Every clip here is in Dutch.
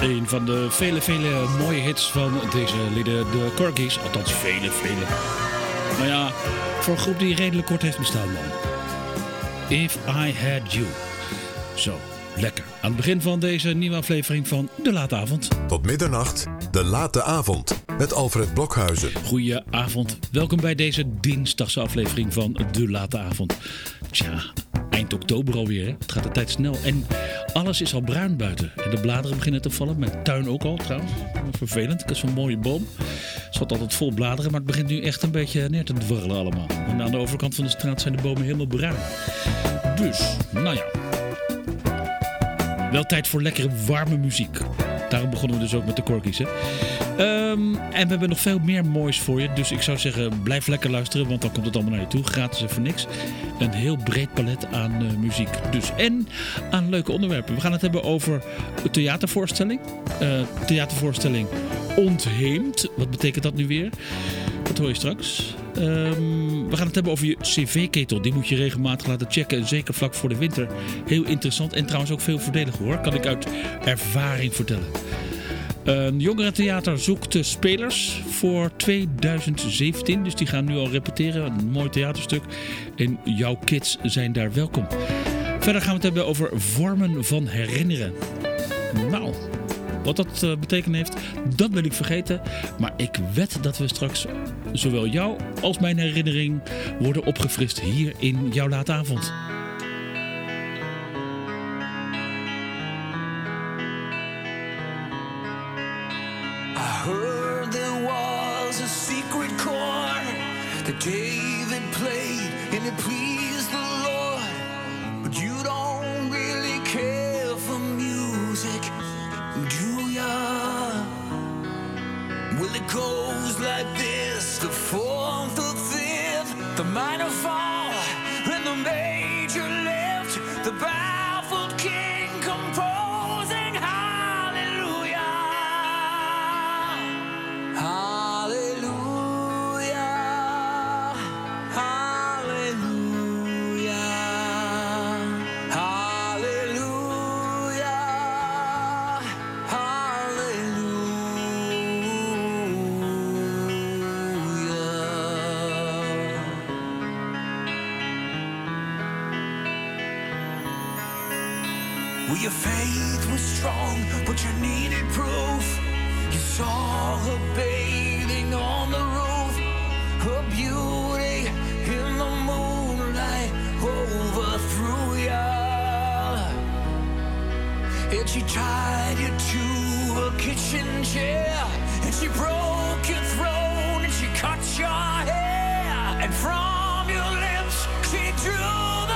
Een van de vele mooie hits van deze lieden, de Corgis. Althans, vele. Nou ja, voor een groep die redelijk kort heeft bestaan dan. If I Had You. Zo, lekker. Aan het begin van deze nieuwe aflevering van De Late Avond. Tot middernacht, De Late Avond. Met Alfred Blokhuizen. Goedenavond. Welkom bij deze dinsdagse aflevering van De Late Avond. Tja, eind oktober alweer. Hè? Het gaat de tijd snel. En alles is al bruin buiten. En de bladeren beginnen te vallen. Mijn tuin ook al trouwens. Vervelend. Ik heb zo'n mooie boom. Het zat altijd vol bladeren. Maar het begint nu echt een beetje neer te dwarrelen allemaal. En aan de overkant van de straat zijn de bomen helemaal bruin. Dus, nou ja. Wel tijd voor lekkere warme muziek. Daarom begonnen we dus ook met de Corgis. Hè? En we hebben nog veel meer moois voor je. Dus ik zou zeggen, blijf lekker luisteren. Want dan komt het allemaal naar je toe. Gratis en voor niks. Een heel breed palet aan muziek. Dus, en aan leuke onderwerpen. We gaan het hebben over een theatervoorstelling. Theatervoorstelling Ontheemd. Wat betekent dat nu weer? Dat hoor je straks. We gaan het hebben over je cv-ketel. Die moet je regelmatig laten checken. En zeker vlak voor de winter. Heel interessant. En trouwens ook veel voordeliger hoor. Kan ik uit ervaring vertellen. Jongerentheater zoekt spelers voor 2017. Dus die gaan nu al repeteren. Een mooi theaterstuk. En jouw kids zijn daar welkom. Verder gaan we het hebben over vormen van herinneren. Nou, wat dat betekend heeft, dat ben ik vergeten. Maar ik wed dat we straks zowel jou als mijn herinnering worden opgefrist hier in jouw late avond. David played and it pleased the Lord, but you don't really care for music, do ya? Well, it goes like this: the fourth, the fifth, the minor fall, and the major lift, the baffled king composing hallelujah. Well, your faith was strong, but you needed proof. You saw her bathing on the roof, her beauty in the moonlight overthrew ya. And she tied you to a kitchen chair, and she broke your throne, and she cut your hair, and from your lips she drew the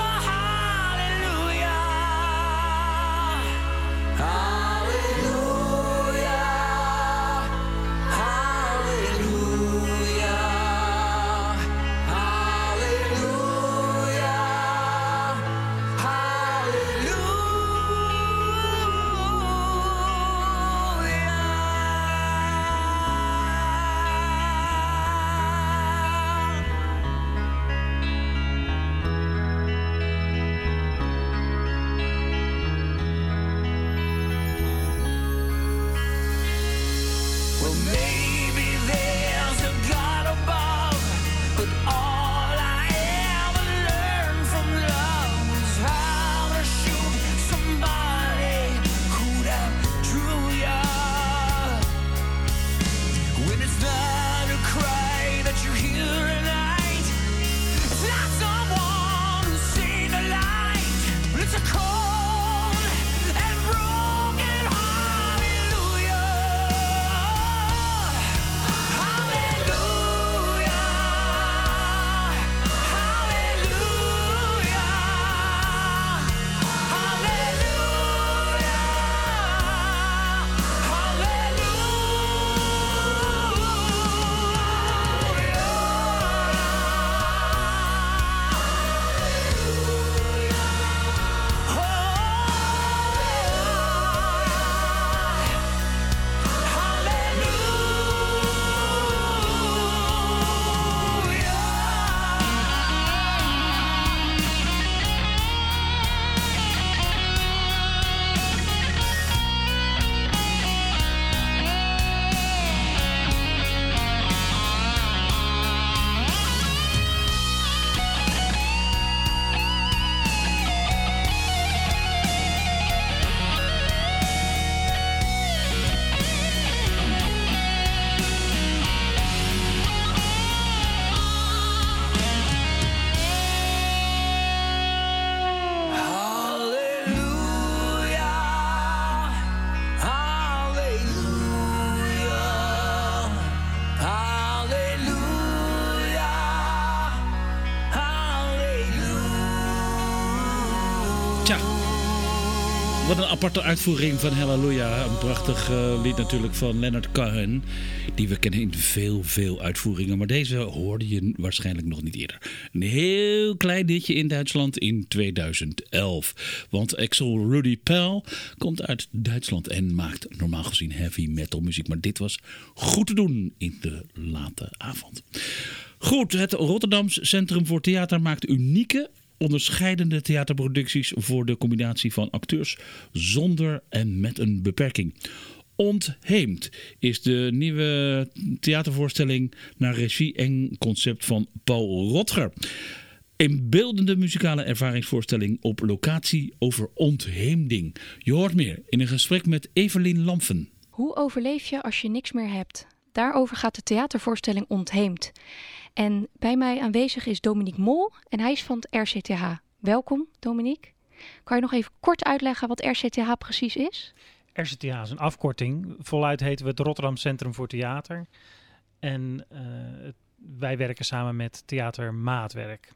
Wat een aparte uitvoering van Hallelujah. Een prachtig lied natuurlijk van Leonard Cohen. Die we kennen in veel uitvoeringen. Maar deze hoorde je waarschijnlijk nog niet eerder. Een heel klein ditje in Duitsland in 2011. Want Axel Rudy Pell komt uit Duitsland en maakt normaal gezien heavy metal muziek. Maar dit was goed te doen in de late avond. Goed, het Rotterdams Centrum voor Theater maakt unieke, onderscheidende theaterproducties voor de combinatie van acteurs zonder en met een beperking. Ontheemd is de nieuwe theatervoorstelling naar regie en concept van Paul Rotger. Een beeldende muzikale ervaringsvoorstelling op locatie over ontheemding. Je hoort meer in een gesprek met Evelien Lamfen. Hoe overleef je als je niks meer hebt? Daarover gaat de theatervoorstelling Ontheemd. En bij mij aanwezig is Dominique Mol en hij is van het RCTH. Welkom, Dominique. Kan je nog even kort uitleggen wat RCTH precies is? RCTH is een afkorting. Voluit heten we het Rotterdam Centrum voor Theater. En wij werken samen met Theater Maatwerk.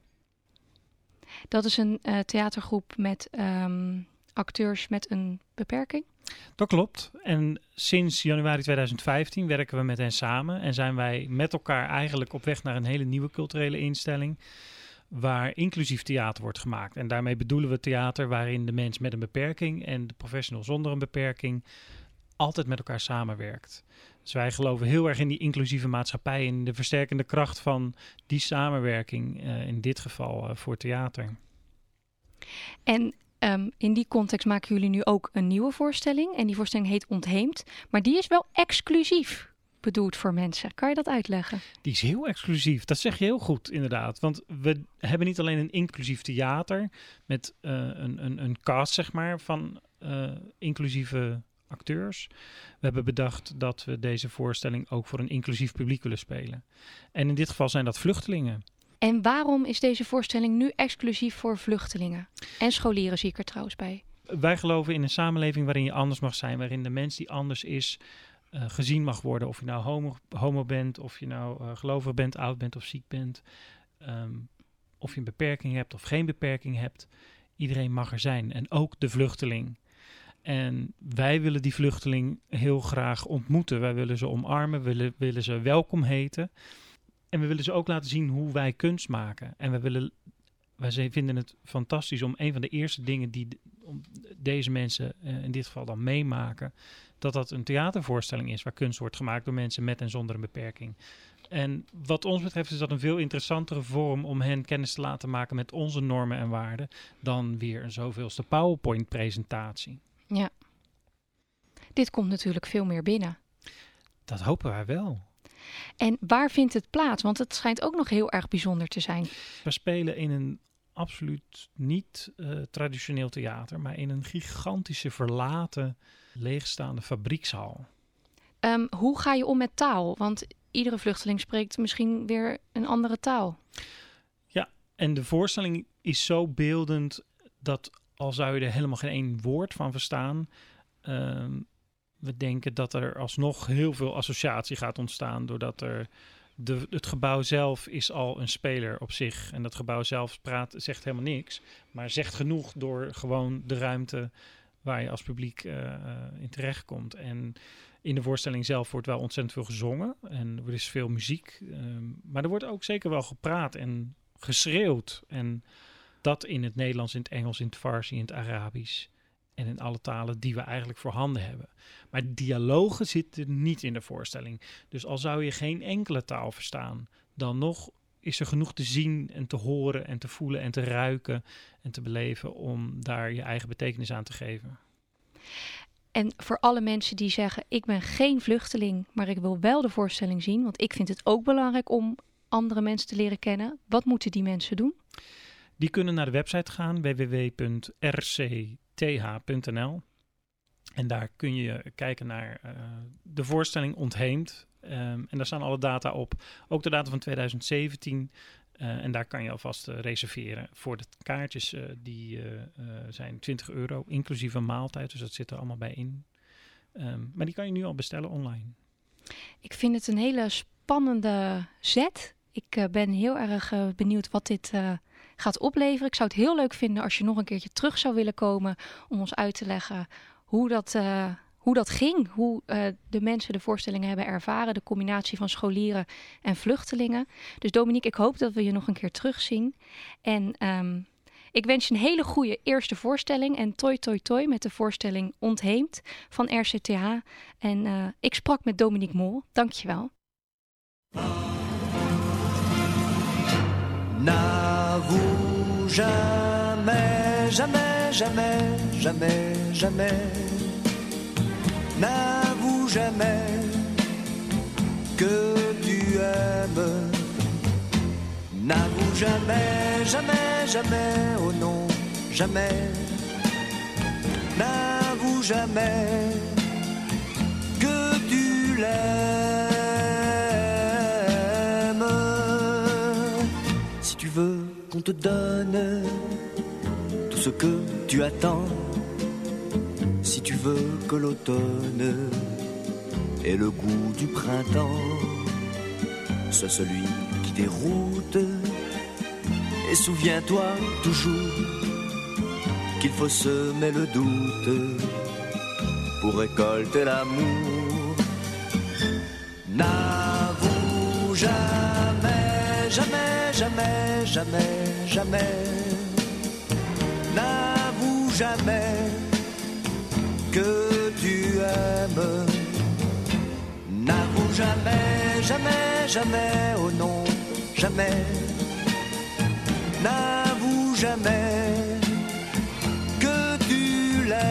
Dat is een theatergroep met acteurs met een beperking? Dat klopt. En sinds januari 2015 werken we met hen samen. En zijn wij met elkaar eigenlijk op weg naar een hele nieuwe culturele instelling. Waar inclusief theater wordt gemaakt. En daarmee bedoelen we theater waarin de mens met een beperking en de professional zonder een beperking altijd met elkaar samenwerkt. Dus wij geloven heel erg in die inclusieve maatschappij en de versterkende kracht van die samenwerking, in dit geval voor theater. En in die context maken jullie nu ook een nieuwe voorstelling. En die voorstelling heet Ontheemd. Maar die is wel exclusief bedoeld voor mensen. Kan je dat uitleggen? Die is heel exclusief. Dat zeg je heel goed, inderdaad. Want we hebben niet alleen een inclusief theater met een cast, zeg maar, van inclusieve acteurs. We hebben bedacht dat we deze voorstelling ook voor een inclusief publiek willen spelen. En in dit geval zijn dat vluchtelingen. En waarom is deze voorstelling nu exclusief voor vluchtelingen? En scholieren zie ik er trouwens bij. Wij geloven in een samenleving waarin je anders mag zijn. Waarin de mens die anders is gezien mag worden. Of je nou homo bent, of je nou gelovig bent, oud bent of ziek bent. Of je een beperking hebt of geen beperking hebt. Iedereen mag er zijn. En ook de vluchteling. En wij willen die vluchteling heel graag ontmoeten. Wij willen ze omarmen, we willen ze welkom heten. En we willen ze ook laten zien hoe wij kunst maken. En wij vinden het fantastisch om een van de eerste dingen die deze mensen in dit geval dan meemaken, dat een theatervoorstelling is waar kunst wordt gemaakt door mensen met en zonder een beperking. En wat ons betreft is dat een veel interessantere vorm om hen kennis te laten maken met onze normen en waarden dan weer een zoveelste PowerPoint-presentatie. Ja. Dit komt natuurlijk veel meer binnen. Dat hopen wij wel. En waar vindt het plaats? Want het schijnt ook nog heel erg bijzonder te zijn. We spelen in een absoluut niet traditioneel theater, maar in een gigantische verlaten, leegstaande fabriekshal. Hoe ga je om met taal? Want iedere vluchteling spreekt misschien weer een andere taal. Ja, en de voorstelling is zo beeldend dat al zou je er helemaal geen één woord van verstaan, we denken dat er alsnog heel veel associatie gaat ontstaan, doordat het gebouw zelf is al een speler op zich. En dat gebouw zelf zegt helemaal niks, maar zegt genoeg door gewoon de ruimte waar je als publiek in terechtkomt. En in de voorstelling zelf wordt wel ontzettend veel gezongen en er is veel muziek. Maar er wordt ook zeker wel gepraat en geschreeuwd. En dat in het Nederlands, in het Engels, in het Farsi, in het Arabisch en in alle talen die we eigenlijk voorhanden hebben. Maar dialogen zitten niet in de voorstelling. Dus al zou je geen enkele taal verstaan, dan nog is er genoeg te zien en te horen en te voelen en te ruiken en te beleven om daar je eigen betekenis aan te geven. En voor alle mensen die zeggen, ik ben geen vluchteling, maar ik wil wel de voorstelling zien, want ik vind het ook belangrijk om andere mensen te leren kennen. Wat moeten die mensen doen? Die kunnen naar de website gaan, www.rcth.nl. En daar kun je kijken naar de voorstelling Ontheemd. En daar staan alle data op. Ook de data van 2017. En daar kan je alvast reserveren voor de kaartjes. Die zijn €20, inclusief een maaltijd. Dus dat zit er allemaal bij in. Maar die kan je nu al bestellen online. Ik vind het een hele spannende zet. Ik ben heel erg benieuwd wat dit gaat opleveren. Ik zou het heel leuk vinden als je nog een keertje terug zou willen komen om ons uit te leggen hoe dat ging. Hoe de mensen de voorstellingen hebben ervaren. De combinatie van scholieren en vluchtelingen. Dus Dominique, ik hoop dat we je nog een keer terugzien. En ik wens je een hele goede eerste voorstelling. En toi toi toi met de voorstelling Ontheemd van RCTH. En ik sprak met Dominique Mol. Dank je wel. N'avoue jamais, jamais, jamais, jamais, jamais. N'avoue jamais que tu aimes. N'avoue jamais, jamais, jamais, oh non, jamais. N'avoue jamais que tu l'aimes. Si tu veux qu'on te donne tout ce que tu attends, si tu veux que l'automne ait le goût du printemps, sois celui qui déroute. Et souviens-toi toujours qu'il faut semer le doute pour récolter l'amour. N'avoue jamais, jamais, jamais, jamais, jamais. N'avoue jamais que tu aimes. N'avoue jamais, jamais, jamais, oh non, jamais. N'avoue jamais que tu l'aimes.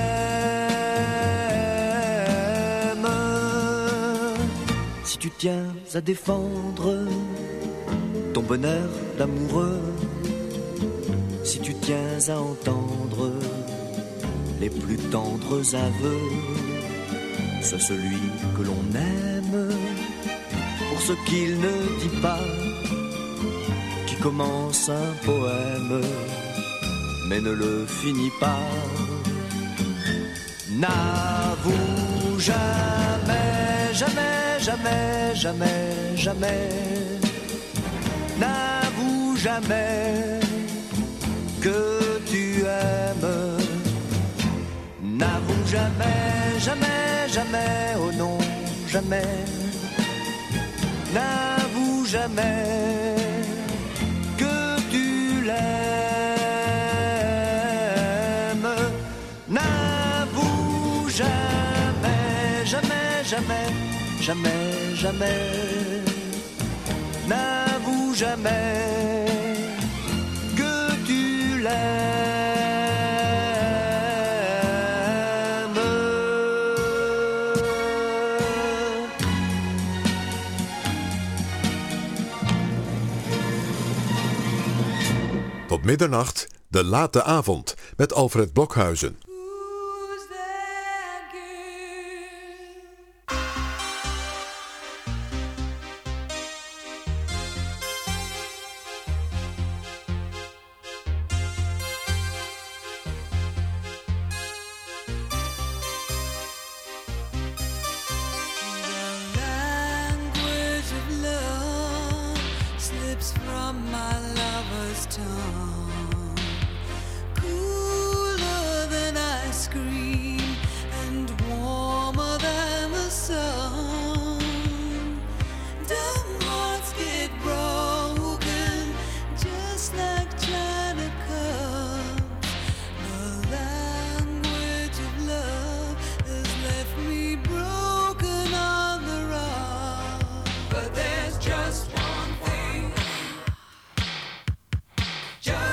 Si tu tiens à défendre ton bonheur d'amoureux, si tu tiens à entendre les plus tendres aveux, sois celui que l'on aime pour ce qu'il ne dit pas, qui commence un poème mais ne le finit pas. N'avoue jamais, jamais, jamais, jamais, jamais. N'avoue jamais que tu aimes. N'avoue jamais, jamais, jamais, oh non, jamais. N'avoue jamais que tu l'aimes. N'avoue jamais, jamais, jamais, jamais, jamais. N'avoue jamais que tu l'aimes. Tot middernacht, de late avond, met Alfred Blokhuizen. Who's that girl? The language of love slips from my lover's tongue, cooler than ice cream and warmer than the sun. Dumb hearts get broken just like china cups. The language of love has left me broken on the rock. But there's just one thing, just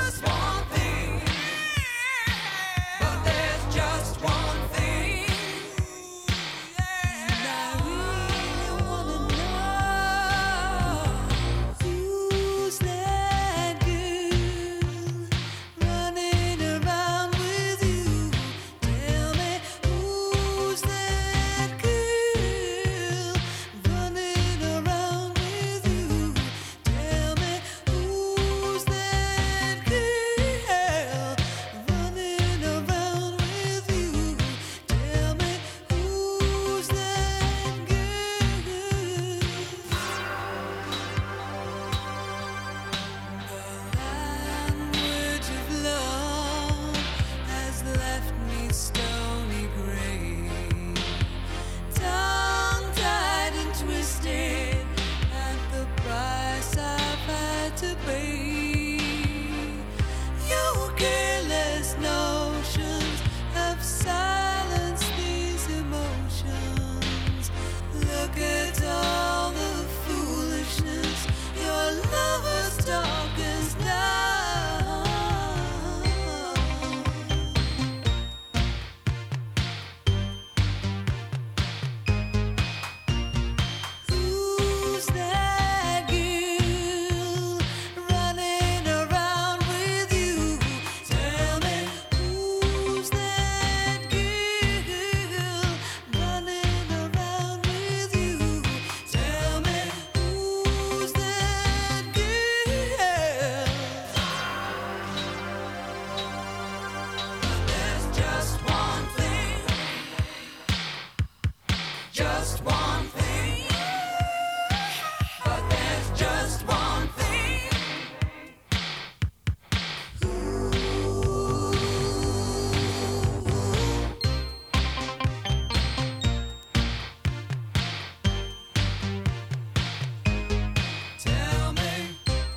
just one thing. But there's just one thing. Tell me.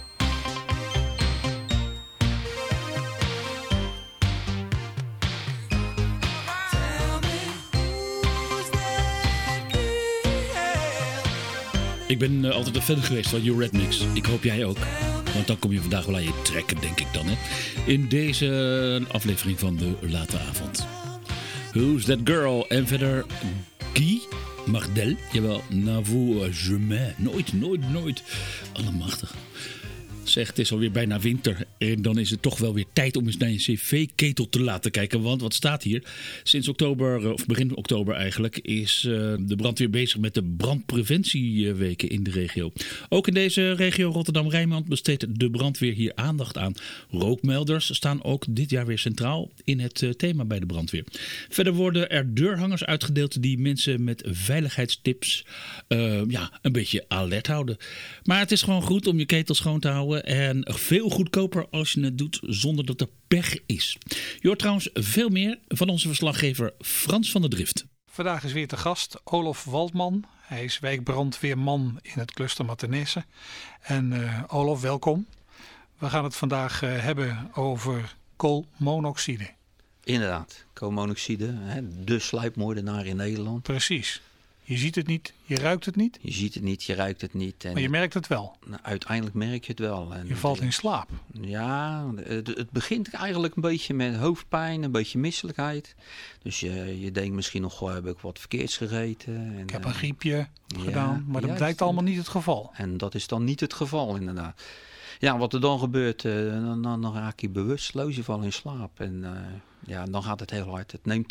Tell me who's that girl? Ik ben altijd een fan geweest van Eurythmics. Ik hoop jij ook. Want dan kom je vandaag wel aan je trekken, denk ik dan. Hè? In deze aflevering van de late avond. Who's that girl? En verder Guy Mardel. Jawel, n'avoue jamais. Nooit. Allemachtig. Zeg, het is alweer bijna winter en dan is het toch wel weer tijd om eens naar je cv-ketel te laten kijken. Want wat staat hier? Sinds oktober, of begin oktober eigenlijk, is de brandweer bezig met de brandpreventieweken in de regio. Ook in deze regio Rotterdam-Rijnmond besteedt de brandweer hier aandacht aan. Rookmelders staan ook dit jaar weer centraal in het thema bij de brandweer. Verder worden er deurhangers uitgedeeld die mensen met veiligheidstips een beetje alert houden. Maar het is gewoon goed om je ketel schoon te houden. En veel goedkoper als je het doet zonder dat er pech is. Je hoort trouwens veel meer van onze verslaggever Frans van der Drift. Vandaag is weer te gast Olof Waldman. Hij is wijkbrandweerman in het cluster Mathenesse. En Olof, welkom. We gaan het vandaag hebben over koolmonoxide. Inderdaad, koolmonoxide, de sluipmoordenaar in Nederland. Precies. Je ziet het niet, je ruikt het niet, Je ziet het niet, je ruikt het niet. En maar je merkt het wel. uiteindelijk merk je het wel. En Je valt in slaap. Ja, het begint eigenlijk een beetje met hoofdpijn, een beetje misselijkheid. Dus je denkt misschien nog, heb ik wat verkeerds gegeten. En, Ik heb een griepje gedaan, maar dat juist. blijkt allemaal niet het geval. En dat is dan niet het geval inderdaad. Ja, wat er dan gebeurt, dan raak je bewusteloos, je valt in slaap. En dan gaat het heel hard. Het neemt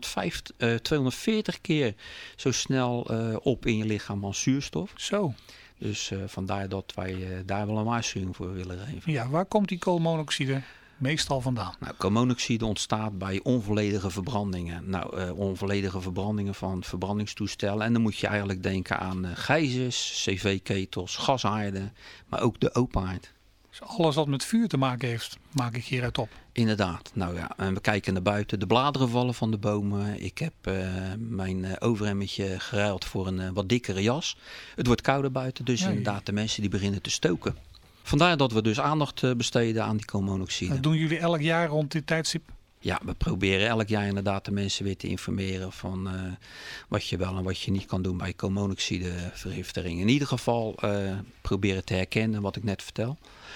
240 keer zo snel op in je lichaam als zuurstof. Zo. Dus vandaar dat wij daar wel een waarschuwing voor willen geven. Ja, waar komt die koolmonoxide meestal vandaan? Nou, koolmonoxide ontstaat bij onvolledige verbrandingen. Onvolledige verbrandingen van verbrandingstoestellen. En dan moet je eigenlijk denken aan gijzers, cv-ketels, gashaarden, maar ook de open haard. Dus alles wat met vuur te maken heeft, maak ik hieruit op. Inderdaad. En we kijken naar buiten. De bladeren vallen van de bomen. Ik heb mijn overhemdje geruild voor een wat dikkere jas. Het wordt kouder buiten, dus inderdaad de mensen die beginnen te stoken. Vandaar dat we dus aandacht besteden aan die koolmonoxide. Dat doen jullie elk jaar rond dit tijdstip? Ja, we proberen elk jaar inderdaad de mensen weer te informeren van wat je wel en wat je niet kan doen bij koolmonoxidevergiftiging. In ieder geval proberen te herkennen wat ik net vertel.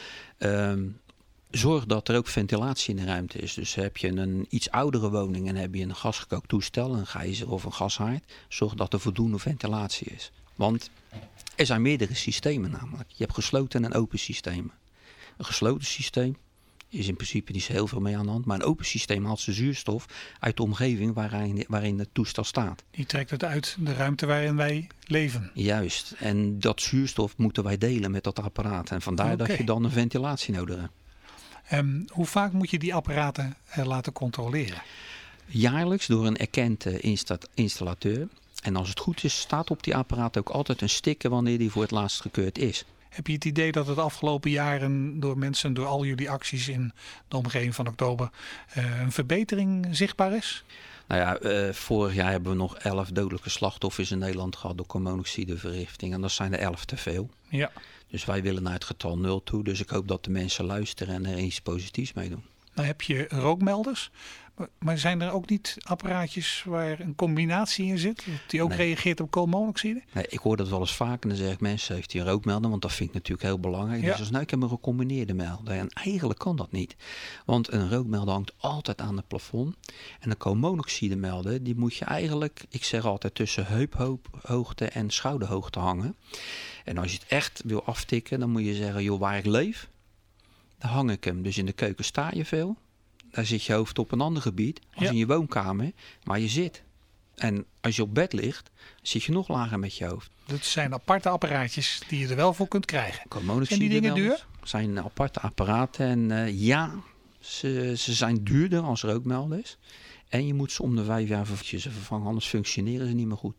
Zorg dat er ook ventilatie in de ruimte is. Dus heb je een iets oudere woning en heb je een gasgekookt toestel, een gijzer of een gashaard, zorg dat er voldoende ventilatie is. Want er zijn meerdere systemen namelijk. Je hebt gesloten en open systemen. Een gesloten systeem is in principe niet zo heel veel mee aan de hand. Maar een open systeem haalt zijn zuurstof uit de omgeving waarin het toestel staat. Die trekt het uit de ruimte waarin wij leven. Juist. En dat zuurstof moeten wij delen met dat apparaat. En vandaar dat je dan een ventilatie nodig hebt. Hoe vaak moet je die apparaten laten controleren? Jaarlijks door een erkend installateur. En als het goed is, staat op die apparaat ook altijd een sticker wanneer die voor het laatst gekeurd is. Heb je het idee dat het afgelopen jaren door mensen, door al jullie acties in de omgeving van oktober, een verbetering zichtbaar is? Nou ja, vorig jaar hebben we nog 11 dodelijke slachtoffers in Nederland gehad door koolmonoxidevergiftiging. En dat zijn er 11 te veel. Ja. Dus wij willen naar het getal 0 toe. Dus ik hoop dat de mensen luisteren en er iets positiefs mee doen. Nou heb je rookmelders. Maar zijn er ook niet apparaatjes waar een combinatie in zit? Die ook reageert op koolmonoxide? Nee, ik hoor dat wel eens vaak. En dan zeg ik, mensen, heeft hij een rookmelder? Want dat vind ik natuurlijk heel belangrijk. Ja. Dus ik heb een gecombineerde melder. En eigenlijk kan dat niet. Want een rookmelder hangt altijd aan het plafond. En een koolmonoxide melder, die moet je eigenlijk, ik zeg altijd, tussen heuphoogte en schouderhoogte hangen. En als je het echt wil aftikken, dan moet je zeggen, joh, waar ik leef, daar hang ik hem. Dus in de keuken sta je veel. Daar zit je hoofd op een ander gebied als in je woonkamer, waar je zit. En als je op bed ligt, zit je nog lager met je hoofd. Dat zijn aparte apparaatjes die je er wel voor kunt krijgen. Koolmonoxide En die dingen duur? Zijn aparte apparaten. En ze zijn duurder als rookmelders. En je moet ze om de 5 jaar vervangen, anders functioneren ze niet meer goed.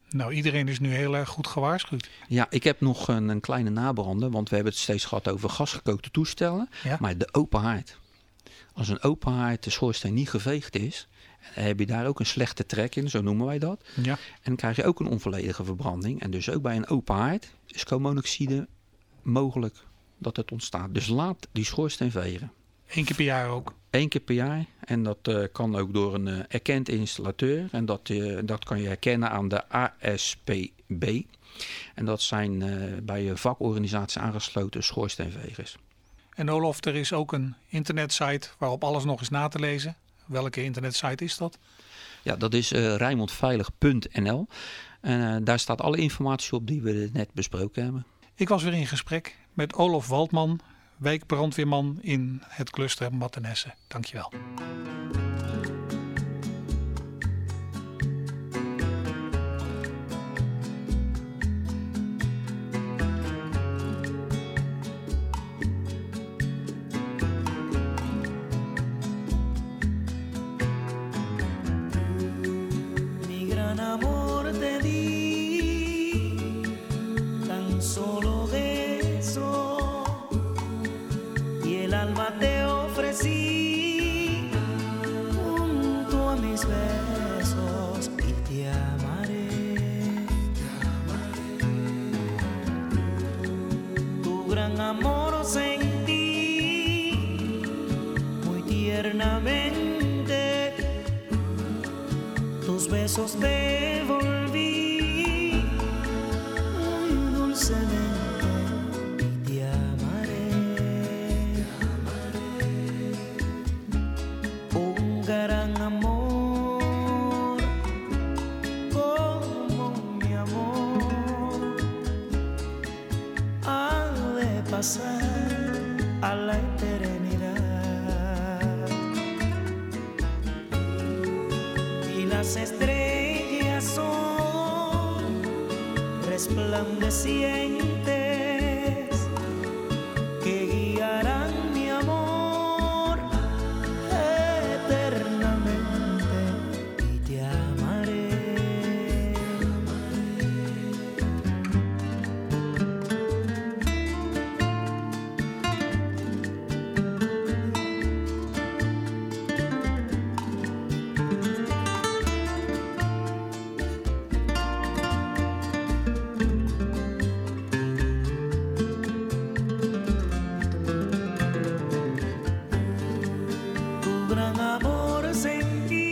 Nou, iedereen is nu heel erg goed gewaarschuwd. Ja, ik heb nog een kleine nabrander, want we hebben het steeds gehad over gasgekookte toestellen. Ja? Maar de open haard. Als een open haard de schoorsteen niet geveegd is, dan heb je daar ook een slechte trek in, zo noemen wij dat. Ja. En dan krijg je ook een onvolledige verbranding. En dus ook bij een open haard is koolmonoxide mogelijk dat het ontstaat. Dus laat die schoorsteen vegen. 1 keer per jaar ook. 1 keer per jaar. En dat kan ook door een erkend installateur. En dat kan je herkennen aan de ASPB. En dat zijn bij een vakorganisatie aangesloten schoorsteenvegers. En Olof, er is ook een internetsite waarop alles nog is na te lezen. Welke internetsite is dat? Ja, dat is rijnmondveilig.nl. En daar staat alle informatie op die we net besproken hebben. Ik was weer in gesprek met Olof Waldman, wijkbrandweerman in het cluster Mathenesse. Dankjewel. Mi gran amor te di, tan solo beso, y el alma te ofrecí, junto a mis besos, y te amaré. Tu gran amor sentí, muy tiernamente, tus besos devolví muy dulcemente y te amaré. Un gran amor como mi amor ha de pasar a la eternidad. Y las estrellas son resplandecientes que guiarán mi amor eternamente y te amaré. Tu gran amor sentí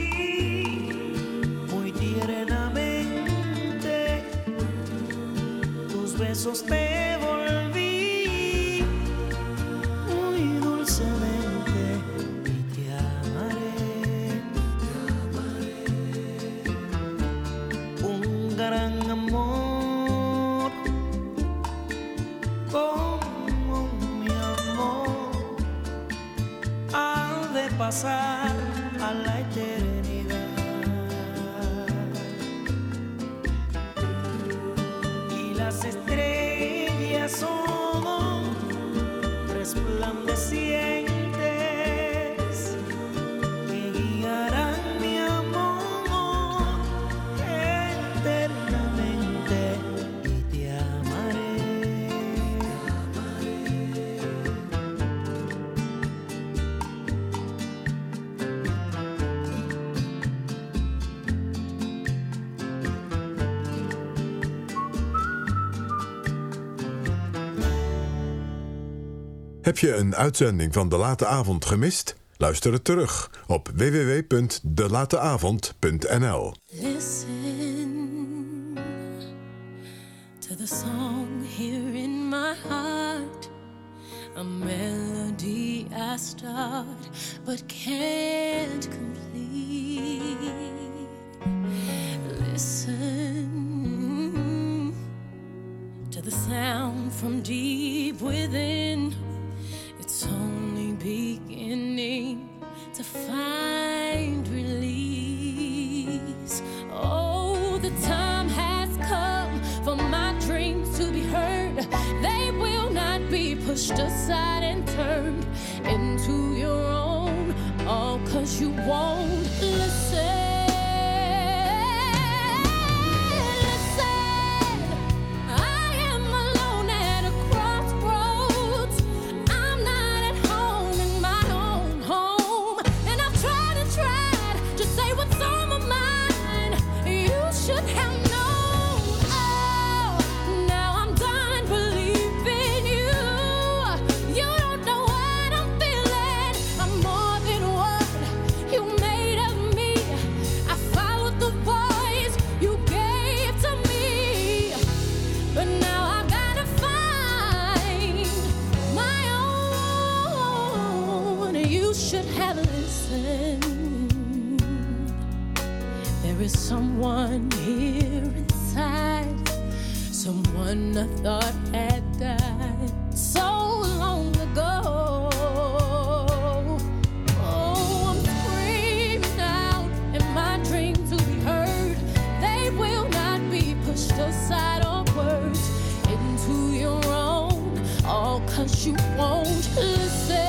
muy tiernamente, tus besos devolví muy dulcemente y te amaré. Un gran amor como mi amor ha de pasar a la eternidad. Y las estrellas son resplandecientes que guiarán mi amor eternamente y te amaré. Heb je een uitzending van De Late Avond gemist? Luister het terug op www.delateavond.nl. Listen to the song here in my heart, a melody I start but can't complete. Listen to the sound from deep within. It's only beginning to find release. Oh, the time has come for my dreams to be heard. They will not be pushed aside and turned into your own, all 'cause you won't listen. listen. There is someone here inside, someone I thought had died so long ago. Oh, I'm screaming out in my dreams to be heard. They will not be pushed aside or words into your own, all 'cause you won't listen.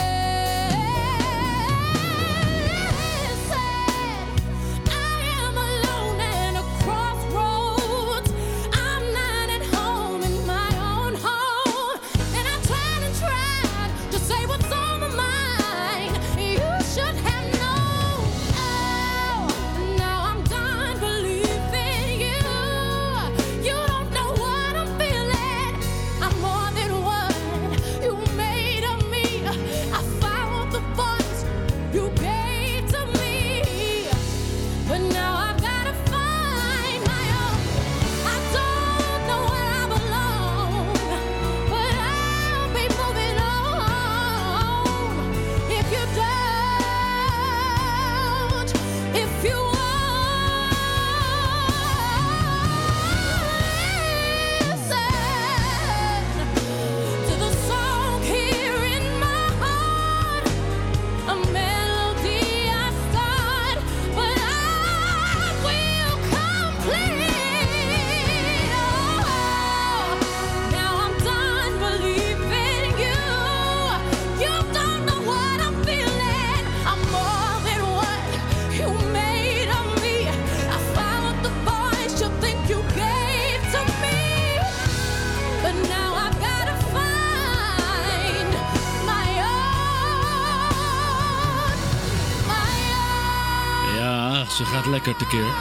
Ze gaat lekker tekeer.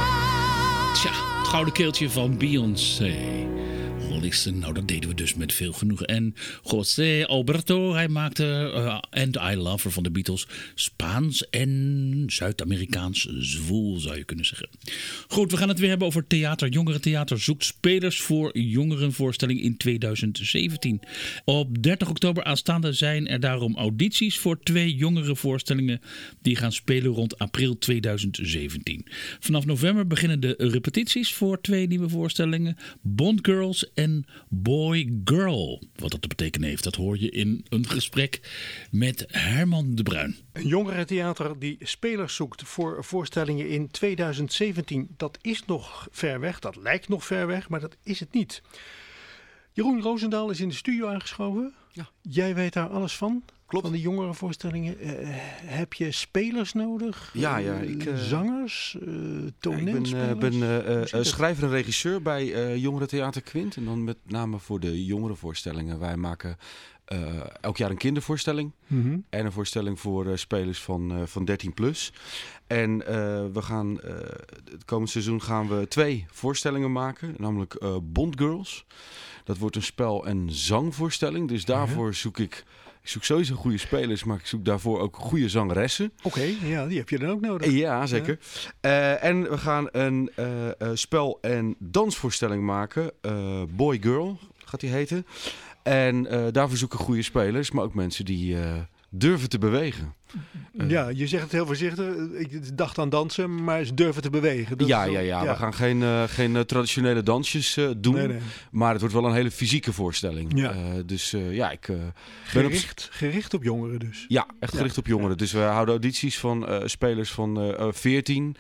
Tja, het gouden keeltje van Beyoncé. Listen, nou dat deden we dus met veel genoegen. En José Alberto, hij maakte And I Love Her van de Beatles Spaans en Zuid-Amerikaans zwoel, zou je kunnen zeggen. Goed, we gaan het weer hebben over theater. Jongerentheater zoekt spelers voor jongerenvoorstelling in 2017. Op 30 oktober aanstaande zijn er daarom audities voor 2 jongerenvoorstellingen die gaan spelen rond april 2017. Vanaf november beginnen de repetities voor 2 nieuwe voorstellingen. Bond Girls en Boy Girl. Wat dat te betekenen heeft, dat hoor je in een gesprek met Herman de Bruin. Een jongerentheater die spelers zoekt voor voorstellingen in 2017. Dat is nog ver weg, dat lijkt nog ver weg, maar dat is het niet. Jeroen Roosendaal is in de studio aangeschoven. Ja. Jij weet daar alles van? Klopt. Van de jongerenvoorstellingen. Heb je spelers nodig? Ja, zangers? Toneelspelers? Ik ben schrijver en regisseur bij Jongerentheater Quint. En dan met name voor de jongerenvoorstellingen. Wij maken elk jaar een kindervoorstelling. Mm-hmm. En een voorstelling voor spelers van 13 plus. En we gaan het komend seizoen gaan we 2 voorstellingen maken. Namelijk Bond Girls. Dat wordt een spel- en zangvoorstelling. Dus daarvoor zoek ik sowieso goede spelers, maar ik zoek daarvoor ook goede zangeressen. Oké, ja, die heb je dan ook nodig. Ja, zeker. Ja. En we gaan een spel- en dansvoorstelling maken. Boy Girl gaat die heten. En daarvoor zoeken goede spelers, maar ook mensen die durven te bewegen. Ja, je zegt het heel voorzichtig. Ik dacht aan dansen, maar ze durven te bewegen. Dat ja. We gaan geen traditionele dansjes doen. Nee. Maar het wordt wel een hele fysieke voorstelling. Ja. Ik ben gericht op jongeren dus. Ja, echt gericht op jongeren. Dus we houden audities van spelers van 14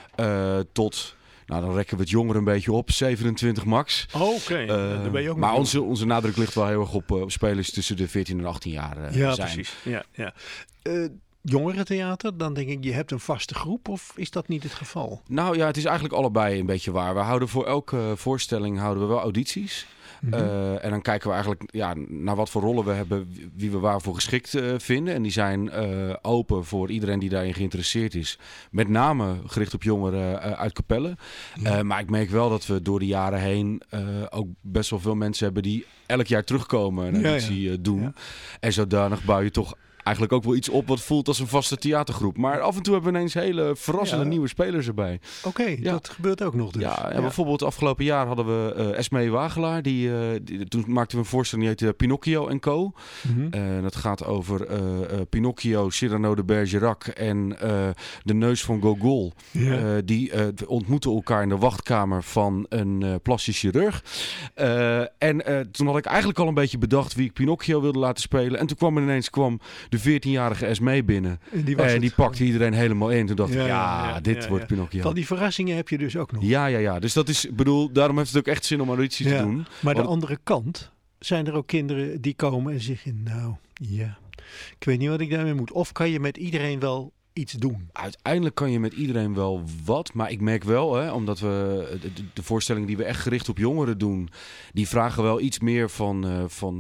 tot... Nou, dan rekken we het jongeren een beetje op. 27 max. Oké. Daar ben je ook maar onze nadruk ligt wel heel erg op spelers tussen de 14 en 18 jaar zijn. Precies. Ja. Jongerentheater, dan denk ik, je hebt een vaste groep, of is dat niet het geval? Nou ja, het is eigenlijk allebei een beetje waar. We houden voor elke voorstelling houden we wel audities. Mm-hmm. En dan kijken we eigenlijk naar wat voor rollen we hebben, wie we waarvoor geschikt vinden. En die zijn open voor iedereen die daarin geïnteresseerd is. Met name gericht op jongeren uit Capelle. Ja. Maar ik merk wel dat we door de jaren heen ook best wel veel mensen hebben die elk jaar terugkomen en auditie doen. Ja. En zodanig bouw je toch eigenlijk ook wel iets op wat voelt als een vaste theatergroep. Maar af en toe hebben we ineens hele verrassende nieuwe spelers erbij. Oké, dat gebeurt ook nog dus. Ja, bijvoorbeeld afgelopen jaar hadden we Esmee Wagelaar. Toen maakten we een voorstelling die heette Pinocchio & Co. Dat gaat over Pinocchio, Cyrano de Bergerac en de neus van Gogol. Ja. Die ontmoeten elkaar in de wachtkamer van een plastisch chirurg. Toen had ik eigenlijk al een beetje bedacht wie ik Pinocchio wilde laten spelen. En toen kwam ineens de 14-jarige Esmee binnen. En die pakte iedereen helemaal in. Toen dacht ik, dit wordt Pinocchio. Van die verrassingen heb je dus ook nog. Ja. Dus dat is, daarom heeft het ook echt zin om auditie te doen. Maar de andere kant, zijn er ook kinderen die komen en zeggen, ik weet niet wat ik daarmee moet. Of kan je met iedereen wel iets doen? Uiteindelijk kan je met iedereen wel wat. Maar ik merk wel, omdat we de voorstellingen die we echt gericht op jongeren doen, die vragen wel iets meer van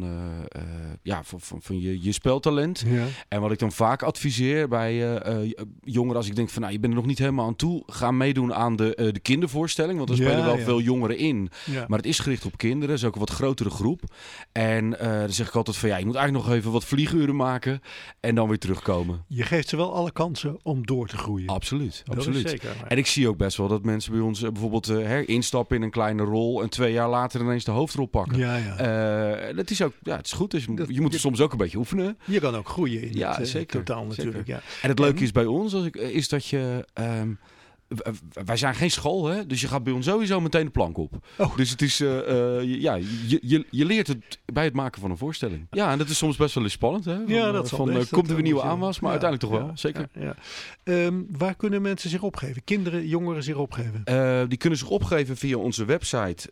je speltalent. Ja. En wat ik dan vaak adviseer bij jongeren, als ik denk van je bent er nog niet helemaal aan toe, ga meedoen aan de kindervoorstelling. Want er spelen wel veel jongeren in. Ja. Maar het is gericht op kinderen. Het is ook een wat grotere groep. En dan zeg ik altijd van je moet eigenlijk nog even wat vlieguren maken en dan weer terugkomen. Je geeft ze wel alle kansen om door te groeien. Absoluut. Zeker, en ik zie ook best wel dat mensen bij ons bijvoorbeeld instappen in een kleine rol en 2 jaar later ineens de hoofdrol pakken. Dat is ook, het is goed. Dus je moet soms ook een beetje oefenen. Je kan ook groeien in het zeker, totaal natuurlijk. Zeker. Ja. En het leuke is bij ons is dat je wij zijn geen school, hè? Dus je gaat bij ons sowieso meteen de plank op. Oh. Dus het is, je leert het bij het maken van een voorstelling. Ja, en dat is soms best wel eens spannend, hè? Komt er weer nieuwe aanwas, maar uiteindelijk toch wel, zeker. Waar kunnen mensen zich opgeven? Kinderen, jongeren zich opgeven? Die kunnen zich opgeven via onze website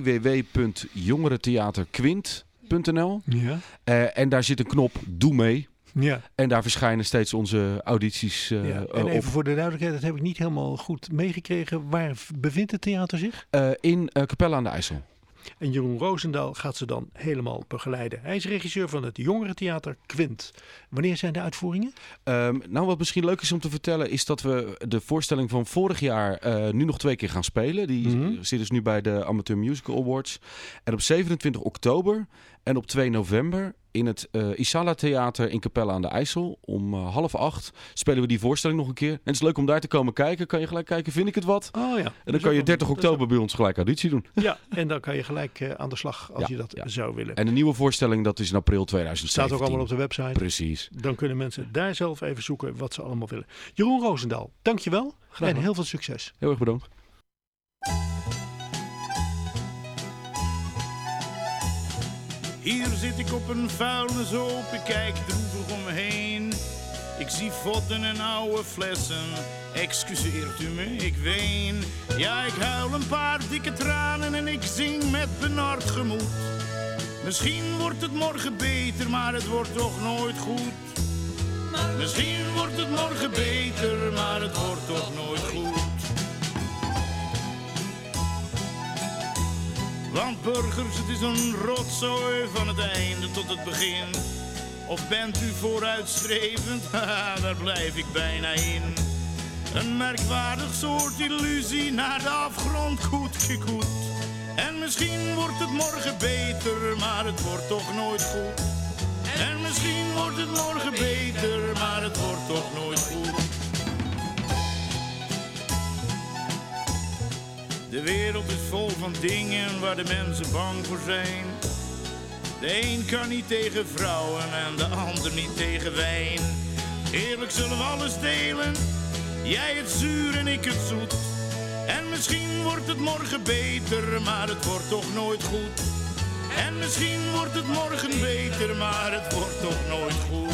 www.jongerentheaterquint.nl. Ja. En daar zit een knop Doe mee. Ja. En daar verschijnen steeds onze audities en even voor de duidelijkheid, dat heb ik niet helemaal goed meegekregen. Waar bevindt het theater zich? In Capelle aan de IJssel. En Jeroen Roosendaal gaat ze dan helemaal begeleiden. Hij is regisseur van het Jongerentheater Quint. Wanneer zijn de uitvoeringen? Wat misschien leuk is om te vertellen is dat we de voorstelling van vorig jaar nu nog 2 keer gaan spelen. Die zit dus nu bij de Amateur Musical Awards. En op 27 oktober en op 2 november in het Isala Theater in Capelle aan de IJssel om 7:30 spelen we die voorstelling nog een keer. En het is leuk om daar te komen kijken. Kan je gelijk kijken, vind ik het wat? Oh ja. En dan kan je 30 oktober bij ons gelijk auditie doen. Ja, en dan kan je gelijk aan de slag als je dat zou willen. En de nieuwe voorstelling, dat is in april 2017. Staat ook allemaal op de website. Precies. Dan kunnen mensen daar zelf even zoeken wat ze allemaal willen. Jeroen Roosendaal, dankjewel. En heel veel succes. Heel erg bedankt. Hier zit ik op een vuilnishoop, ik kijk droevig om me heen. Ik zie votten en oude flessen, excuseert u me, ik ween. Ja, ik huil een paar dikke tranen en ik zing met benard gemoed. Misschien wordt het morgen beter, maar het wordt toch nooit goed. Misschien wordt het morgen beter, maar het wordt toch nooit goed. Want burgers, het is een rotzooi van het einde tot het begin. Of bent u vooruitstrevend? Haha, daar blijf ik bijna in. Een merkwaardig soort illusie naar de afgrond, koet. En misschien wordt het morgen beter, maar het wordt toch nooit goed. En misschien wordt het morgen beter, maar het wordt toch nooit goed. De wereld is vol van dingen waar de mensen bang voor zijn. De een kan niet tegen vrouwen en de ander niet tegen wijn. Eerlijk zullen we alles delen, jij het zuur en ik het zoet. En misschien wordt het morgen beter, maar het wordt toch nooit goed. En misschien wordt het morgen beter, maar het wordt toch nooit goed.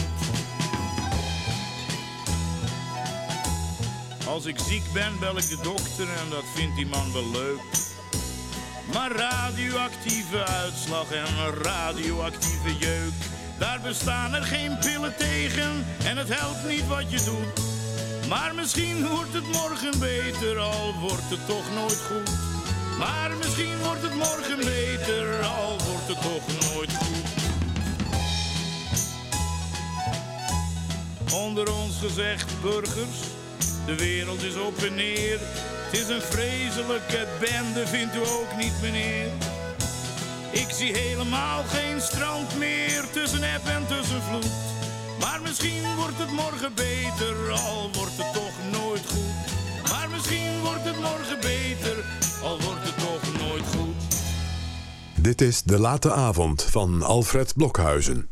Als ik ziek ben, bel ik de dokter en dat vindt die man wel leuk. Maar radioactieve uitslag en radioactieve jeuk, daar bestaan er geen pillen tegen en het helpt niet wat je doet. Maar misschien wordt het morgen beter, al wordt het toch nooit goed. Maar misschien wordt het morgen beter, al wordt het toch nooit goed. Onder ons gezegd, burgers, de wereld is op en neer. Het is een vreselijke bende, vindt u ook niet, meneer? Ik zie helemaal geen strand meer tussen eb en tussen vloed. Maar misschien wordt het morgen beter, al wordt het toch nooit goed. Maar misschien wordt het morgen beter, al wordt het toch nooit goed. Dit is De Late Avond van Alfred Blokhuizen.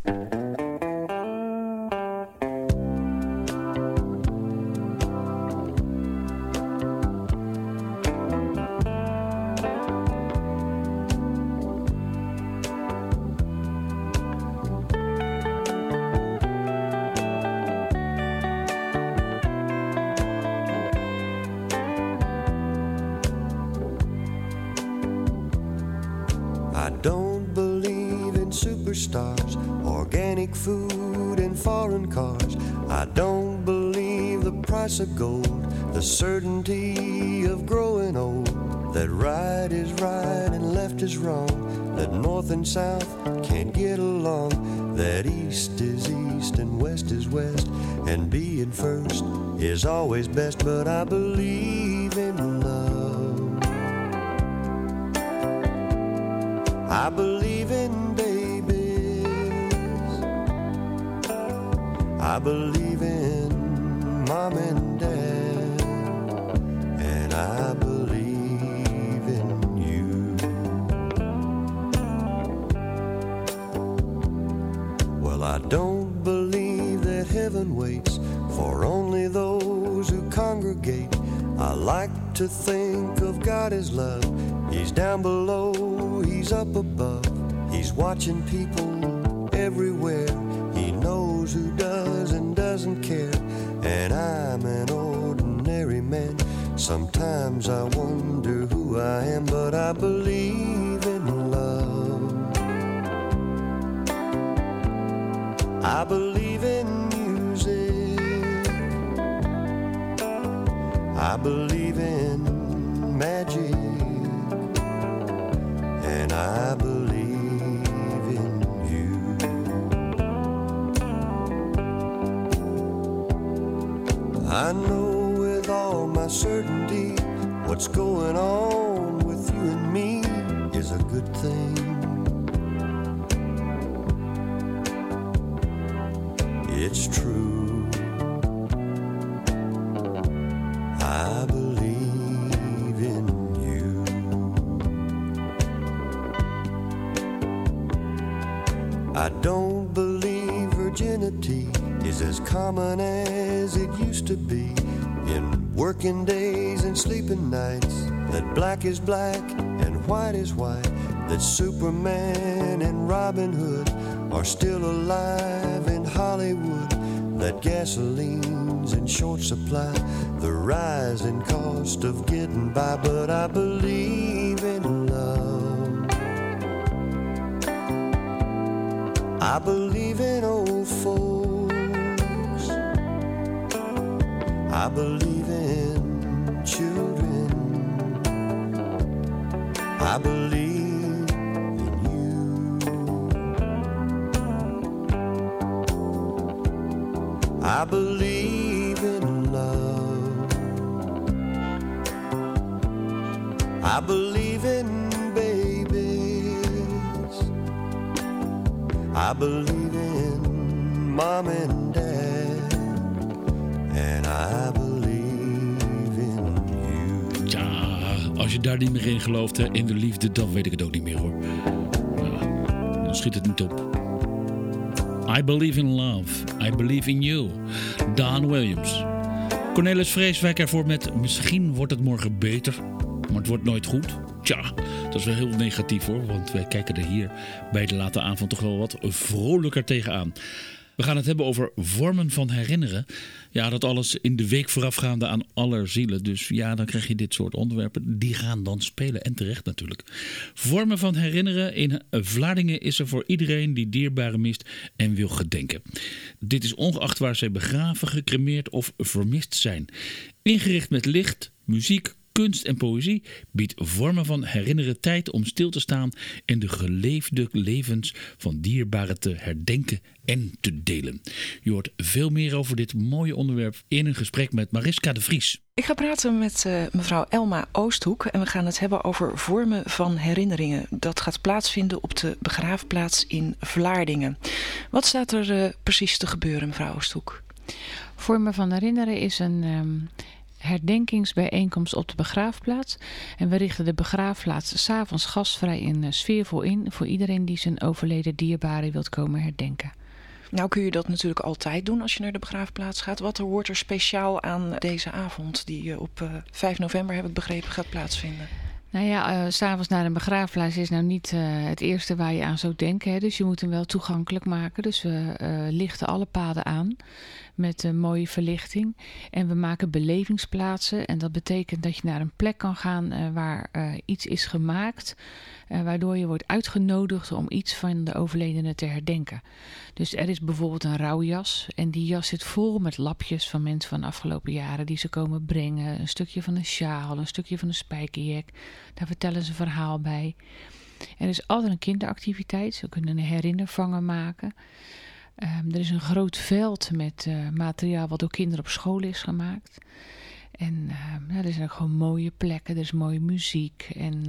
I don't believe in superstars, organic food and foreign cars. I don't believe the price of gold, the certainty of growing old. That right is right and left is wrong, that north and south can't get along, that east is east and west is west, and being first is always best. But I believe in love, I believe in babies, I believe in mom and dad, and I believe in you. Well, I don't believe that heaven waits for only those who congregate. I like to think of God as love. He's down below, he's up above. He's watching people everywhere. He knows who does and doesn't care. And I'm an ordinary man. Sometimes I wonder who I am, but I believe in love. I believe in music, I believe in magic, and I believe in you. I know with all my certainty what's going on with you and me is a good thing. It's true, I believe in you. I don't believe virginity is as common as it used to be. In working days and sleeping nights, that black is black and white is white, that Superman and Robin Hood are still alive in Hollywood, that gasoline's in short supply, the rising cost of getting by. But I believe in love, I believe in old folks, I believe in children, I believe I believe in love, I believe in babies, I believe in mom and dad, and I believe in you. Tja, als je daar niet meer in gelooft, hè, in de liefde, dan weet ik het ook niet meer, hoor. Ja, dan schiet het niet op. I believe in love, I believe in you. Don Williams. Cornelis Vreeswijk ervoor met misschien wordt het morgen beter, maar het wordt nooit goed. Tja, dat is wel heel negatief, hoor, want wij kijken er hier bij De Late Avond toch wel wat vrolijker tegenaan. We gaan het hebben over vormen van herinneren. Ja, dat alles in de week voorafgaande aan Allerzielen. Dus ja, dan krijg je dit soort onderwerpen. Die gaan dan spelen en terecht natuurlijk. Vormen van herinneren. In Vlaardingen is er voor iedereen die dierbaren mist en wil gedenken. Dit is ongeacht waar zij begraven, gecremeerd of vermist zijn. Ingericht met licht, muziek, kunst en poëzie biedt vormen van herinneren, tijd om stil te staan en de geleefde levens van dierbaren te herdenken en te delen. Je hoort veel meer over dit mooie onderwerp in een gesprek met Mariska de Vries. Ik ga praten met mevrouw Elma Oosthoek en we gaan het hebben over vormen van herinneringen. Dat gaat plaatsvinden op de begraafplaats in Vlaardingen. Wat staat er precies te gebeuren, mevrouw Oosthoek? Vormen van herinneren is een herdenkingsbijeenkomst op de begraafplaats. En we richten de begraafplaats 's avonds gastvrij en sfeervol in voor iedereen die zijn overleden dierbare wilt komen herdenken. Nou kun je dat natuurlijk altijd doen als je naar de begraafplaats gaat. Wat wordt er speciaal aan deze avond die op 5 november, heb ik begrepen, gaat plaatsvinden? Nou ja, 's avonds naar een begraafplaats is nou niet het eerste waar je aan zou denken. Hè? Dus je moet hem wel toegankelijk maken. Dus we lichten alle paden aan met een mooie verlichting. En we maken belevingsplaatsen. En dat betekent dat je naar een plek kan gaan waar iets is gemaakt. Waardoor je wordt uitgenodigd om iets van de overledene te herdenken. Dus er is bijvoorbeeld een rouwjas. En die jas zit vol met lapjes van mensen van de afgelopen jaren die ze komen brengen. Een stukje van een sjaal, een stukje van een spijkerjek. Daar vertellen ze een verhaal bij. Er is altijd een kinderactiviteit. Ze kunnen een herinnervanger maken. Er is een groot veld met materiaal wat door kinderen op school is gemaakt. En er zijn ook gewoon mooie plekken. Er is mooie muziek. En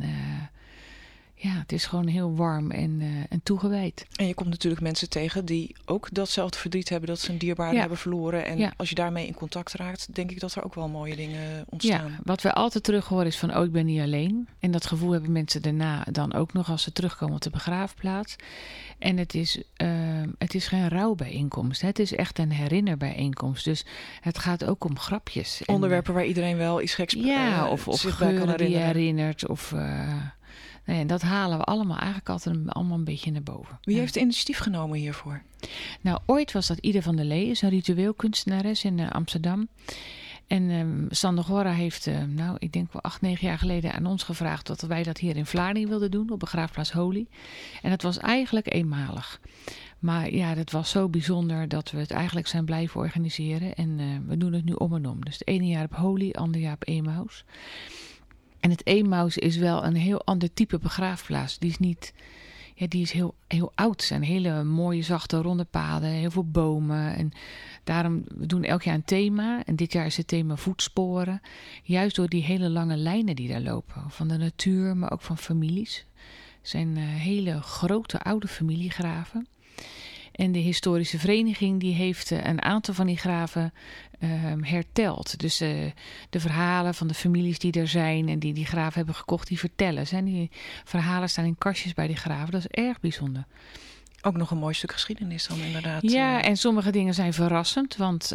het is gewoon heel warm en toegewijd. En je komt natuurlijk mensen tegen die ook datzelfde verdriet hebben, dat ze een dierbare hebben verloren. En als je daarmee in contact raakt, denk ik dat er ook wel mooie dingen ontstaan. Ja, wat we altijd terug horen is van, ik ben niet alleen. En dat gevoel hebben mensen daarna dan ook nog als ze terugkomen op de begraafplaats. En het is geen rouwbijeenkomst. Het is echt een herinnerbijeenkomst. Dus het gaat ook om grapjes. Onderwerpen waar iedereen wel iets geks of zich bij kan die je herinnert. Nee, en dat halen we eigenlijk altijd allemaal een beetje naar boven. Wie heeft initiatief genomen hiervoor? Nou, ooit was dat Ida van der Lee, is een ritueelkunstenares in Amsterdam. En Sander Gorra heeft, ik denk wel 8-9 jaar geleden aan ons gevraagd dat wij dat hier in Vlaardingen wilden doen, op begraafplaats Holy. En dat was eigenlijk eenmalig. Maar ja, dat was zo bijzonder dat we het eigenlijk zijn blijven organiseren. En we doen het nu om en om. Dus het ene jaar op Holy, het andere jaar op Emaus. En het Emaus is wel een heel ander type begraafplaats. Die is heel, heel oud. Het zijn hele mooie, zachte, ronde paden. Heel veel bomen. En daarom, we doen elk jaar een thema. En dit jaar is het thema voetsporen. Juist door die hele lange lijnen die daar lopen. Van de natuur, maar ook van families. Het zijn hele grote, oude familiegraven. En de historische vereniging die heeft een aantal van die graven herteld. Dus de verhalen van de families die er zijn en die graven hebben gekocht, die vertellen. Die verhalen staan in kastjes bij die graven. Dat is erg bijzonder. Ook nog een mooi stuk geschiedenis dan inderdaad. Ja, en sommige dingen zijn verrassend. Want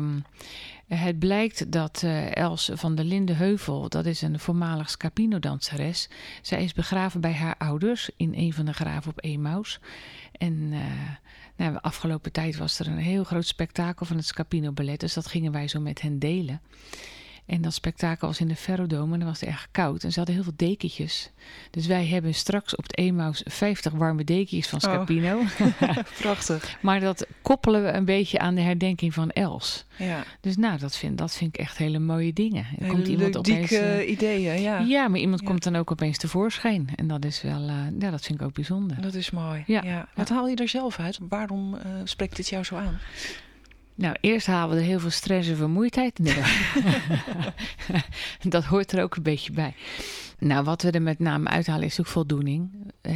het blijkt dat Els van der Linde-Heuvel, dat is een voormalig Scapino-danseres. Zij is begraven bij haar ouders in een van de graven op Emaus. En de afgelopen tijd was er een heel groot spektakel van het Scapino Ballet. Dus dat gingen wij zo met hen delen. En dat spektakel was in de Ferrodome en dan was het erg koud. En ze hadden heel veel dekentjes. Dus wij hebben straks op het Emaus 50 warme dekentjes van Scapino. Prachtig. Maar dat koppelen we een beetje aan de herdenking van Els. Ja. Dus dat vind ik echt hele mooie dingen. Er komt iemand opeens ideeën, ja. Ja, maar iemand komt dan ook opeens tevoorschijn. En dat is wel, dat vind ik ook bijzonder. Dat is mooi. Ja. Wat haal je er zelf uit? Waarom spreekt dit jou zo aan? Nou, eerst halen we er heel veel stress en vermoeidheid. Nee. Dat hoort er ook een beetje bij. Nou, wat we er met name uithalen is ook voldoening.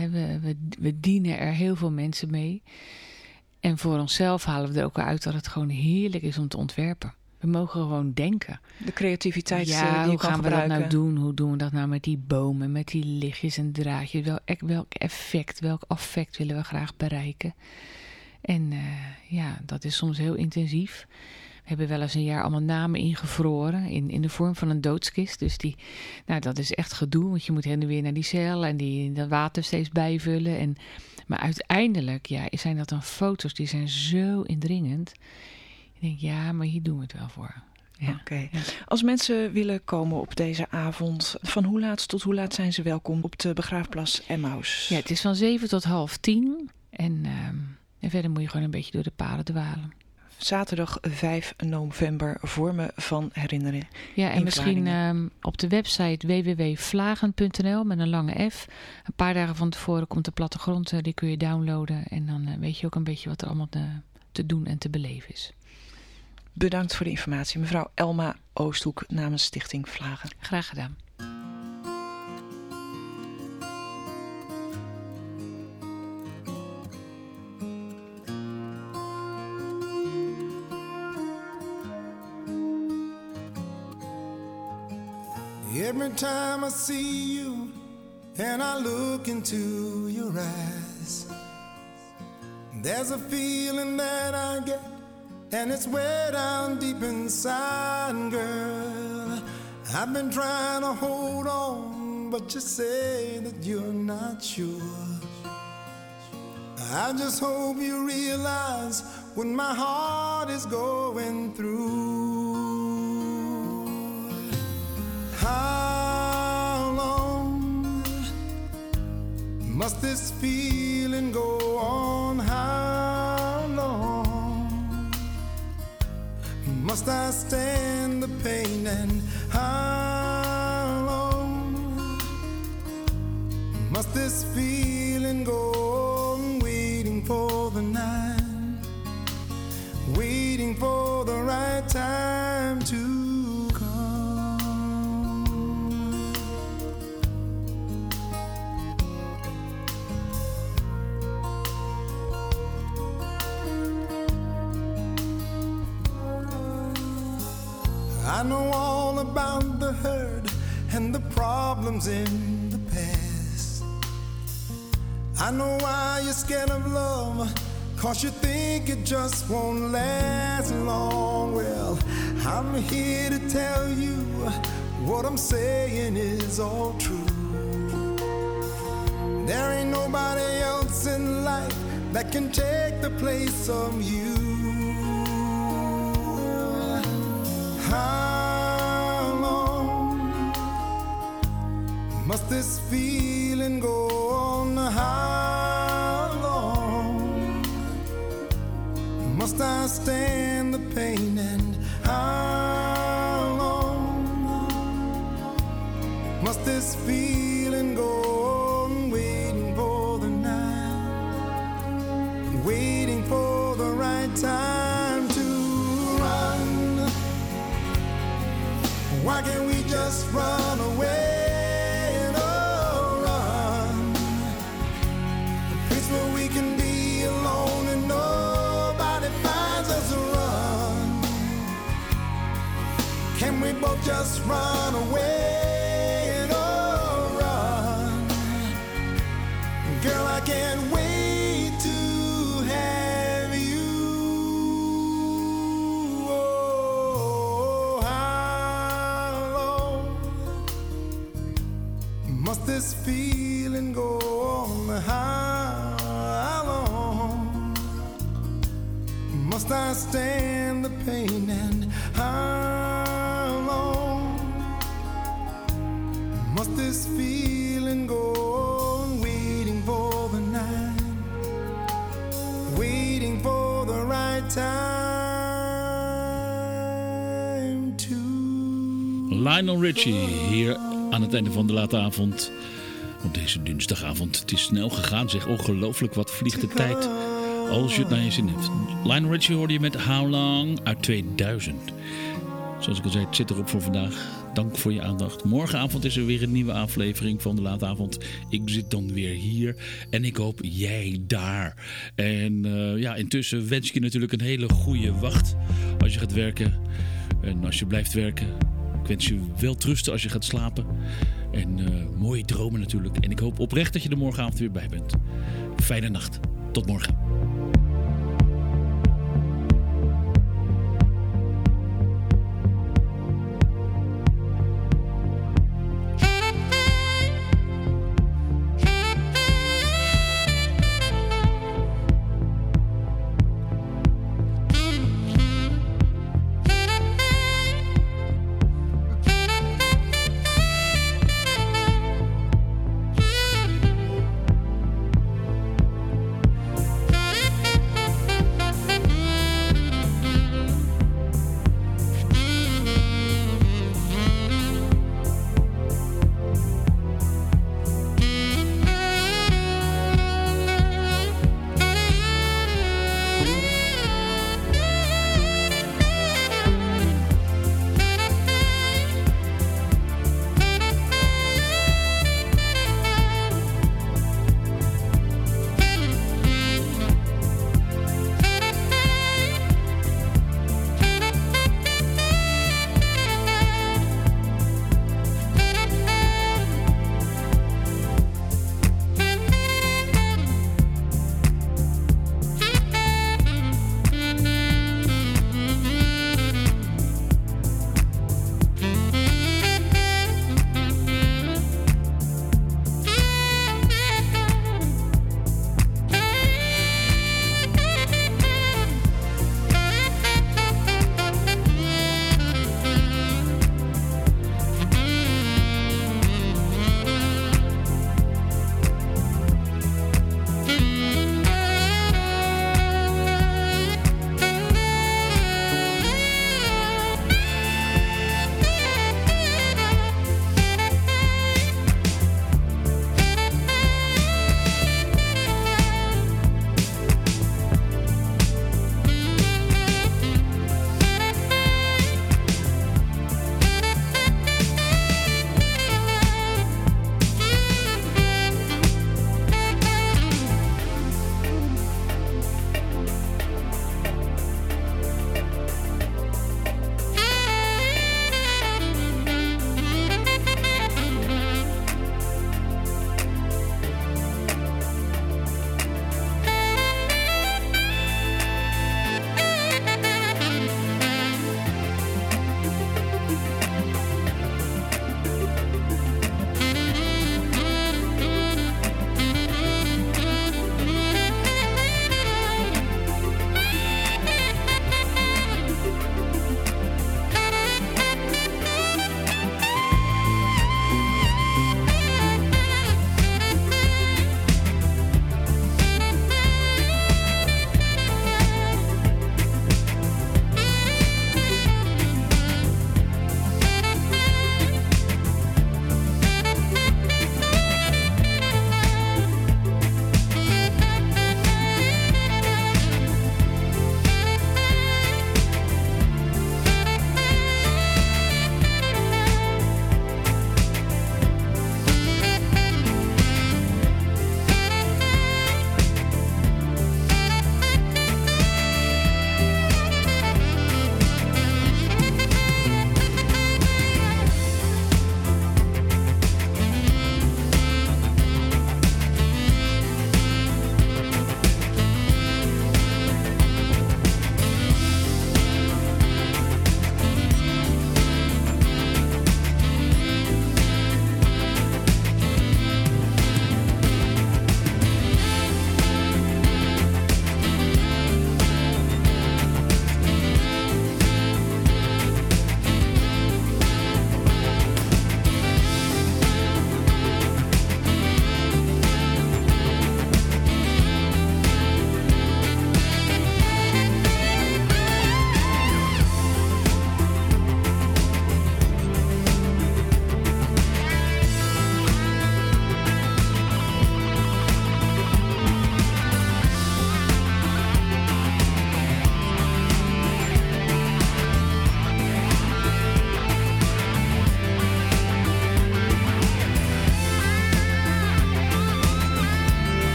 We dienen er heel veel mensen mee. En voor onszelf halen we er ook uit dat het gewoon heerlijk is om te ontwerpen. We mogen gewoon denken. De creativiteit die je kan gebruiken. gebruiken. Hoe gaan we dat nou doen? Hoe doen we dat nou met die bomen, met die lichtjes en draadjes? Welk effect, welk affect willen we graag bereiken? En dat is soms heel intensief. We hebben wel eens een jaar allemaal namen ingevroren in de vorm van een doodskist. Dus dat is echt gedoe, want je moet heen en weer naar die cel en dat water steeds bijvullen. Maar uiteindelijk zijn dat dan foto's die zijn zo indringend. Ik denk, maar hier doen we het wel voor. Ja. Oké. Ja. Als mensen willen komen op deze avond, van hoe laat tot hoe laat zijn ze welkom op de begraafplaats Emaus? Ja, het is van 7 tot 9:30. En verder moet je gewoon een beetje door de paden dwalen. zaterdag 5 november, Vormen van Herinneringen. Ja, en misschien op de website www.vlagen.nl met een lange F. Een paar dagen van tevoren komt de plattegrond, die kun je downloaden. En dan weet je ook een beetje wat er allemaal te doen en te beleven is. Bedankt voor de informatie, mevrouw Elma Oosthoek namens Stichting Vlagen. Graag gedaan. Every time I see you and I look into your eyes, there's a feeling that I get, and it's way down deep inside, girl. I've been trying to hold on, but you say that you're not sure. I just hope you realize what my heart is going through. How long must this feeling go on? How long must I stand the pain? And how long must this feeling go on? Waiting for the night, waiting for the right time to I know all about the hurt and the problems in the past. I know why you're scared of love, 'cause you think it just won't last long. Well, I'm here to tell you what I'm saying is all true. There ain't nobody else in life that can take the place of you. How long must this feeling go on? How long must I stand the pain? And how long must this feeling go on? Waiting for the night, waiting for the right time to run. Why can't we just run away? Oh, run. A place where we can be alone and nobody finds us. Run. Can we both just run away? Oh, run. Girl, I can't wait to have you. Oh, how long must this feeling go on? How long must I stand the pain? And how long must this feeling go on? Waiting for the night, waiting for the right time to. Lionel Richie hier aan het einde van de late avond. Op deze dinsdagavond. Het is snel gegaan, zeg. Ongelooflijk, wat vliegt de tijd. Als je het naar je zin hebt. Lionel Richie hoorde je met How Long uit 2000. Zoals ik al zei, het zit erop voor vandaag. Dank voor je aandacht. Morgenavond is er weer een nieuwe aflevering van de late avond. Ik zit dan weer hier. En ik hoop jij daar. En intussen wens ik je natuurlijk een hele goede wacht. Als je gaat werken. En als je blijft werken. Ik wens je welterusten als je gaat slapen. En mooie dromen natuurlijk. En ik hoop oprecht dat je er morgenavond weer bij bent. Fijne nacht. Tot morgen.